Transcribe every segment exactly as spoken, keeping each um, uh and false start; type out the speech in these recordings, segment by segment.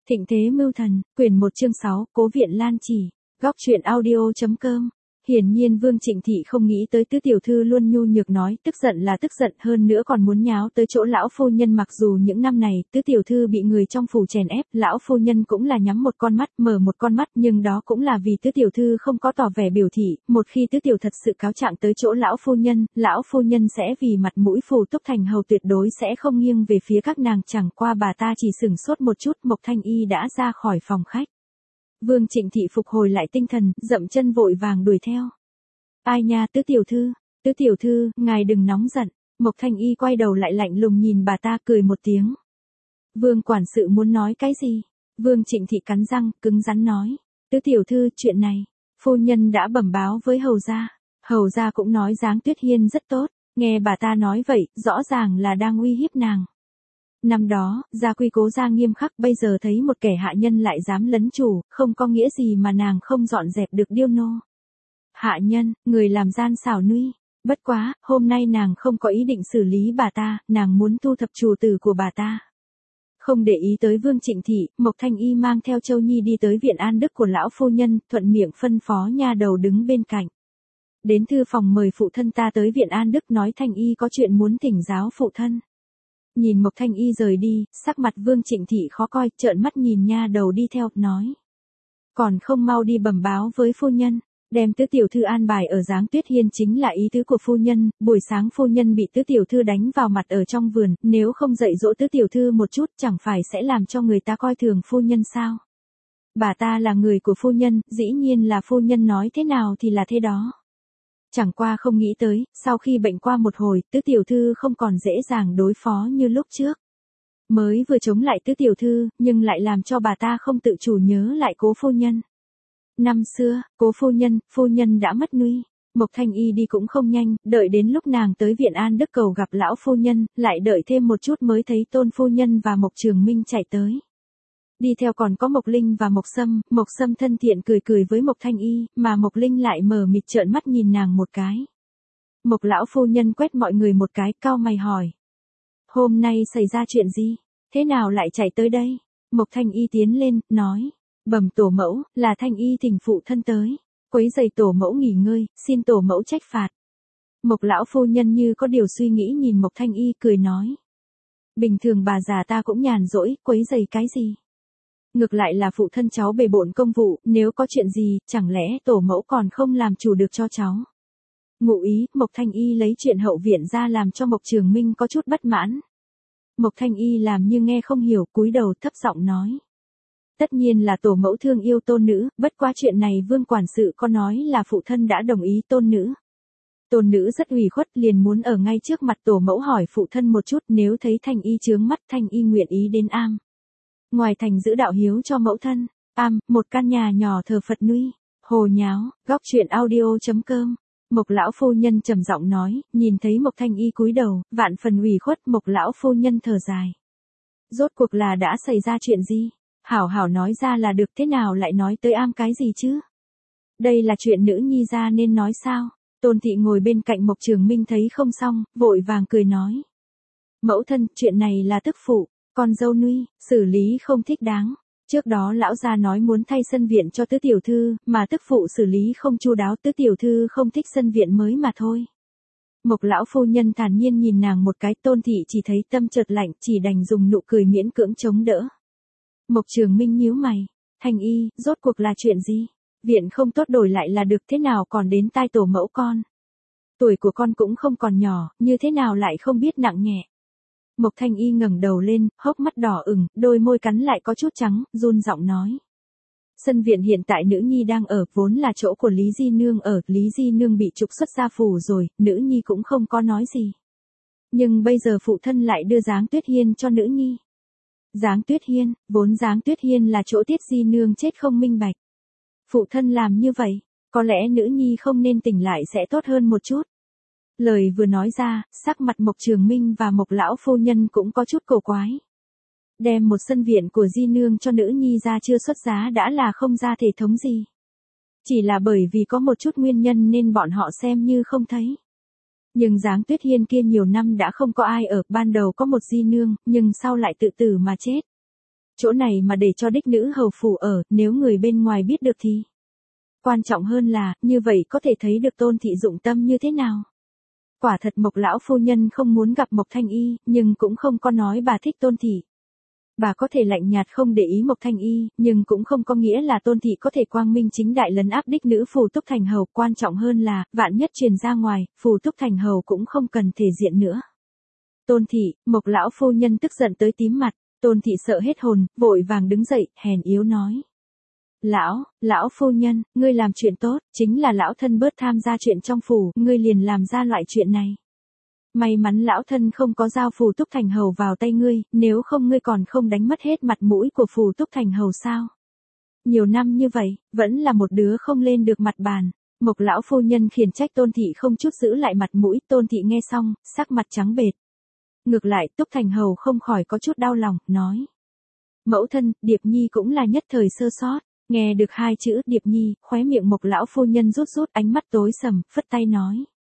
Thịnh thế mưu thần, quyển một chương sáu, Cố viện Lan chỉ, góc truyện audio chấm com. Hiển nhiên Vương Trịnh Thị không nghĩ tới tứ tiểu thư luôn nhu nhược nói, tức giận là tức giận, hơn nữa còn muốn nháo tới chỗ lão phu nhân. Mặc dù những năm này tứ tiểu thư bị người trong phủ chèn ép, lão phu nhân cũng là nhắm một con mắt mở một con mắt, nhưng đó cũng là vì tứ tiểu thư không có tỏ vẻ biểu thị. Một khi tứ tiểu thật sự cáo trạng tới chỗ lão phu nhân, lão phu nhân sẽ vì mặt mũi Phù Túc Thành hầu tuyệt đối sẽ không nghiêng về phía các nàng. Chẳng qua bà ta chỉ sửng sốt một chút, Mộc Thanh Y đã ra khỏi phòng khách. Vương Trịnh Thị phục hồi lại tinh thần, dậm chân vội vàng đuổi theo. Ai nha, tứ tiểu thư, tứ tiểu thư, ngài đừng nóng giận. Mộc Thanh Y quay đầu lại lạnh lùng nhìn bà ta, cười một tiếng. Vương quản sự muốn nói cái gì? Vương Trịnh Thị cắn răng, cứng rắn nói. Tứ tiểu thư, chuyện này, phu nhân đã bẩm báo với hầu gia. Hầu gia cũng nói Giáng Tuyết Hiên rất tốt. Nghe bà ta nói vậy, rõ ràng là đang uy hiếp nàng. Năm đó, gia quy Cố gia nghiêm khắc, bây giờ thấy một kẻ hạ nhân lại dám lấn chủ, không có nghĩa gì mà nàng không dọn dẹp được điêu nô. Hạ nhân, người làm gian xảo nuy. Bất quá, hôm nay nàng không có ý định xử lý bà ta, nàng muốn thu thập chủ tử của bà ta. Không để ý tới Vương Trịnh Thị, Mộc Thanh Y mang theo Châu Nhi đi tới viện an đức của lão phu nhân, thuận miệng phân phó nha đầu đứng bên cạnh. Đến thư phòng mời phụ thân ta tới viện an đức, nói Thanh Y có chuyện muốn thỉnh giáo phụ thân. Nhìn Mộc Thanh Y rời đi, sắc mặt Vương Trịnh Thị khó coi, trợn mắt nhìn nha đầu đi theo, nói. Còn không mau đi bẩm báo với phu nhân. Đem tứ tiểu thư an bài ở Giáng Tuyết Hiên chính là ý tứ của phu nhân. Buổi sáng phu nhân bị tứ tiểu thư đánh vào mặt ở trong vườn, nếu không dạy dỗ tứ tiểu thư một chút chẳng phải sẽ làm cho người ta coi thường phu nhân sao? Bà ta là người của phu nhân, dĩ nhiên là phu nhân nói thế nào thì là thế đó. Chẳng qua không nghĩ tới, sau khi bệnh qua một hồi, tứ tiểu thư không còn dễ dàng đối phó như lúc trước. Mới vừa chống lại tứ tiểu thư, nhưng lại làm cho bà ta không tự chủ nhớ lại Cố phu nhân. Năm xưa, Cố phu nhân, phu nhân đã mất nuôi. Mộc Thanh Y đi cũng không nhanh, đợi đến lúc nàng tới viện an đức cầu gặp lão phu nhân, lại đợi thêm một chút mới thấy Tôn phu nhân và Mộc Trường Minh chạy tới. Đi theo còn có Mộc Linh và Mộc Sâm. Mộc Sâm thân thiện cười cười với Mộc Thanh Y, mà Mộc Linh lại mờ mịt trợn mắt nhìn nàng một cái. Mộc lão phu nhân quét mọi người một cái, cau mày hỏi. Hôm nay xảy ra chuyện gì? Thế nào lại chạy tới đây? Mộc Thanh Y tiến lên, nói. Bẩm tổ mẫu, là Thanh Y thỉnh phụ thân tới. Quấy giày tổ mẫu nghỉ ngơi, xin tổ mẫu trách phạt. Mộc lão phu nhân như có điều suy nghĩ nhìn Mộc Thanh Y, cười nói. Bình thường bà già ta cũng nhàn rỗi, quấy giày cái gì? Ngược lại là phụ thân cháu bề bộn công vụ, nếu có chuyện gì, chẳng lẽ tổ mẫu còn không làm chủ được cho cháu? Ngụ ý, Mộc Thanh Y lấy chuyện hậu viện ra làm cho Mộc Trường Minh có chút bất mãn. Mộc Thanh Y làm như nghe không hiểu, cúi đầu thấp giọng nói. Tất nhiên là tổ mẫu thương yêu tôn nữ, bất quá chuyện này Vương quản sự có nói là phụ thân đã đồng ý tôn nữ. Tôn nữ rất ủy khuất, liền muốn ở ngay trước mặt tổ mẫu hỏi phụ thân một chút, nếu thấy Thanh Y chướng mắt, Thanh Y nguyện ý đến am. Ngoài thành giữ đạo hiếu cho mẫu thân, am, một căn nhà nhỏ thờ Phật nuôi. Hồ nháo, góc truyện audio chấm com. Mộc lão phu nhân trầm giọng nói, nhìn thấy Mộc Thanh Y cúi đầu, vạn phần ủy khuất, Mộc lão phu nhân thở dài. Rốt cuộc là đã xảy ra chuyện gì? Hảo hảo nói ra là được, thế nào lại nói tới am cái gì chứ? Đây là chuyện nữ nhi ra nên nói sao? Tôn thị ngồi bên cạnh Mộc Trường Minh thấy không xong, vội vàng cười nói. Mẫu thân, chuyện này là tức phụ, con dâu nuôi, xử lý không thích đáng. Trước đó lão gia nói muốn thay sân viện cho tứ tiểu thư, mà tức phụ xử lý không chu đáo, tứ tiểu thư không thích sân viện mới mà thôi. Mộc lão phu nhân thản nhiên nhìn nàng một cái, Tôn thị chỉ thấy tâm chợt lạnh, chỉ đành dùng nụ cười miễn cưỡng chống đỡ. Mộc Trường Minh nhíu mày, Thanh Y, rốt cuộc là chuyện gì? Viện không tốt đổi lại là được, thế nào còn đến tai tổ mẫu con? Tuổi của con cũng không còn nhỏ, như thế nào lại không biết nặng nhẹ? Mộc Thanh Y ngẩng đầu lên, hốc mắt đỏ ửng, đôi môi cắn lại có chút trắng, run giọng nói. Sân viện hiện tại nữ nhi đang ở, vốn là chỗ của Lý Di Nương ở, Lý Di Nương bị trục xuất gia phủ rồi, nữ nhi cũng không có nói gì. Nhưng bây giờ phụ thân lại đưa Giáng Tuyết Hiên cho nữ nhi. Giáng Tuyết Hiên, vốn Giáng Tuyết Hiên là chỗ Tiết Di Nương chết không minh bạch. Phụ thân làm như vậy, có lẽ nữ nhi không nên tỉnh lại sẽ tốt hơn một chút. Lời vừa nói ra, sắc mặt Mộc Trường Minh và Mộc lão phu nhân cũng có chút cổ quái. Đem một sân viện của Di Nương cho nữ nhi ra chưa xuất giá đã là không ra thể thống gì. Chỉ là bởi vì có một chút nguyên nhân nên bọn họ xem như không thấy. Nhưng Giáng Tuyết Hiên kia nhiều năm đã không có ai ở, ban đầu có một Di Nương, nhưng sau lại tự tử mà chết. Chỗ này mà để cho đích nữ hầu phủ ở, nếu người bên ngoài biết được thì. Quan trọng hơn là, như vậy có thể thấy được Tôn thị dụng tâm như thế nào. Quả thật Mộc lão phu nhân không muốn gặp Mộc Thanh Y, nhưng cũng không có nói bà thích Tôn thị. Bà có thể lạnh nhạt không để ý Mộc Thanh Y, nhưng cũng không có nghĩa là Tôn thị có thể quang minh chính đại lấn áp đích nữ Phù Túc Thành Hầu. Quan trọng hơn là, vạn nhất truyền ra ngoài, Phù Túc Thành Hầu cũng không cần thể diện nữa. Tôn thị, Mộc lão phu nhân tức giận tới tím mặt. Tôn thị sợ hết hồn, vội vàng đứng dậy, hèn yếu nói. Lão, lão phu nhân, ngươi làm chuyện tốt, chính là lão thân bớt tham gia chuyện trong phủ, ngươi liền làm ra loại chuyện này. May mắn lão thân không có giao Phù Túc Thành Hầu vào tay ngươi, nếu không ngươi còn không đánh mất hết mặt mũi của Phù Túc Thành Hầu sao? Nhiều năm như vậy, vẫn là một đứa không lên được mặt bàn. Mộc lão phu nhân khiển trách Tôn thị không chút giữ lại mặt mũi. Tôn thị nghe xong, sắc mặt trắng bệch. Ngược lại, Túc Thành Hầu không khỏi có chút đau lòng, nói. Mẫu thân, Điệp Nhi cũng là nhất thời sơ sót. Nghe được hai chữ Điệp Nhi, khóe miệng Mộc lão phu nhân rút rút, ánh mắt tối sầm, phất tay nói.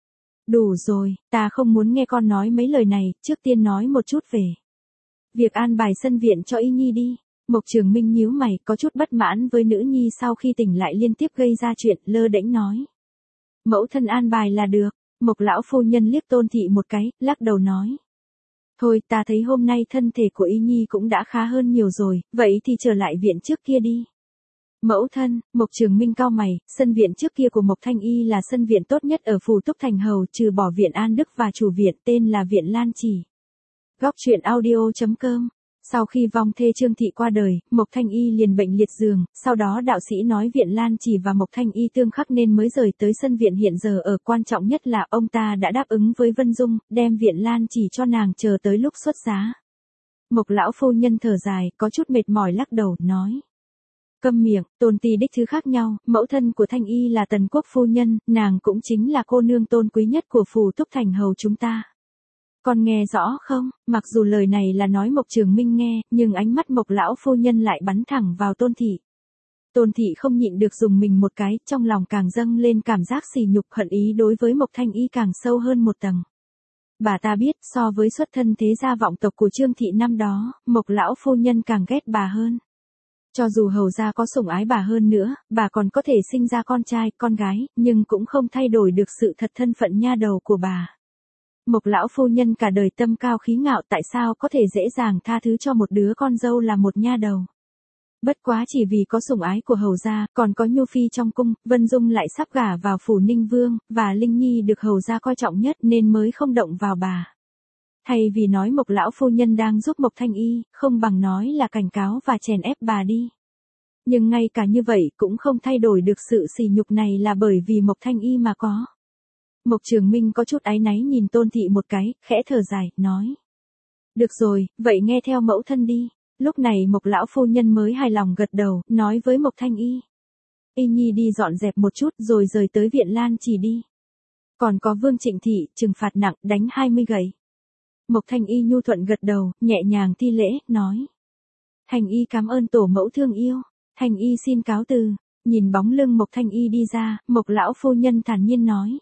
Đủ rồi, ta không muốn nghe con nói mấy lời này, trước tiên nói một chút về việc an bài sân viện cho Y Nhi đi. Mộc Trường Minh nhíu mày, có chút bất mãn với nữ nhi sau khi tỉnh lại liên tiếp gây ra chuyện, lơ đễnh nói. Mẫu thân an bài là được. Mộc lão phu nhân liếc Tôn thị một cái, lắc đầu nói. Thôi, ta thấy hôm nay thân thể của Y Nhi cũng đã khá hơn nhiều rồi, vậy thì trở lại viện trước kia đi. Mẫu thân, Mộc Trường Minh cau mày, sân viện trước kia của Mộc Thanh Y là sân viện tốt nhất ở Phù Túc Thành Hầu, trừ bỏ viện An Đức và chủ viện tên là viện Lan Chỉ. Góc truyện audio chấm com. Sau khi vong thê Trương thị qua đời, Mộc Thanh Y liền bệnh liệt giường, sau đó đạo sĩ nói viện Lan Chỉ và Mộc Thanh Y tương khắc nên mới rời tới sân viện hiện giờ ở. Quan trọng nhất là ông ta đã đáp ứng với Vân Dung, đem viện Lan Chỉ cho nàng chờ tới lúc xuất giá. Mộc lão phu nhân thở dài, có chút mệt mỏi lắc đầu, nói. Câm miệng, Tôn tỷ đích thứ khác nhau, mẫu thân của Thanh Y là Tần Quốc phu nhân, nàng cũng chính là cô nương tôn quý nhất của Phù Túc Thành Hầu chúng ta. Con nghe rõ không? Mặc dù lời này là nói Mộc Trường Minh nghe, nhưng ánh mắt Mộc lão phu nhân lại bắn thẳng vào Tôn thị. Tôn thị không nhịn được dùng mình một cái, trong lòng càng dâng lên cảm giác sỉ nhục, hận ý đối với Mộc Thanh Y càng sâu hơn một tầng. Bà ta biết, so với xuất thân thế gia vọng tộc của Trương thị năm đó, Mộc lão phu nhân càng ghét bà hơn. Cho dù hầu gia có sủng ái bà hơn nữa, bà còn có thể sinh ra con trai, con gái, nhưng cũng không thay đổi được sự thật thân phận nha đầu của bà. Mộc lão phu nhân cả đời tâm cao khí ngạo, tại sao có thể dễ dàng tha thứ cho một đứa con dâu là một nha đầu. Bất quá chỉ vì có sủng ái của hầu gia, còn có nhu phi trong cung, Vân Dung lại sắp gả vào phủ Ninh Vương, và Linh Nhi được hầu gia coi trọng nhất nên mới không động vào bà. Thay vì nói Mộc lão phu nhân đang giúp Mộc Thanh Y, không bằng nói là cảnh cáo và chèn ép bà đi. Nhưng ngay cả như vậy cũng không thay đổi được sự sỉ nhục này là bởi vì Mộc Thanh Y mà có. Mộc Trường Minh có chút áy náy nhìn Tôn thị một cái, khẽ thở dài, nói. Được rồi, vậy nghe theo mẫu thân đi. Lúc này Mộc lão phu nhân mới hài lòng gật đầu, nói với Mộc Thanh Y. Y Nhi đi dọn dẹp một chút rồi rời tới viện Lan Chỉ đi. Còn có Vương Trịnh thị, trừng phạt nặng, đánh hai mươi gậy. Mộc Thanh Y nhu thuận gật đầu, nhẹ nhàng thi lễ, nói. Thanh Y cảm ơn tổ mẫu thương yêu. Thanh Y xin cáo từ. Nhìn bóng lưng Mộc Thanh Y đi ra, Mộc lão phu nhân thản nhiên nói.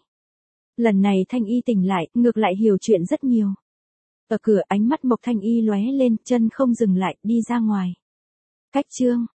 Lần này Thanh Y tỉnh lại, ngược lại hiểu chuyện rất nhiều. Ở cửa ánh mắt Mộc Thanh Y lóe lên, chân không dừng lại, đi ra ngoài. Cách chương.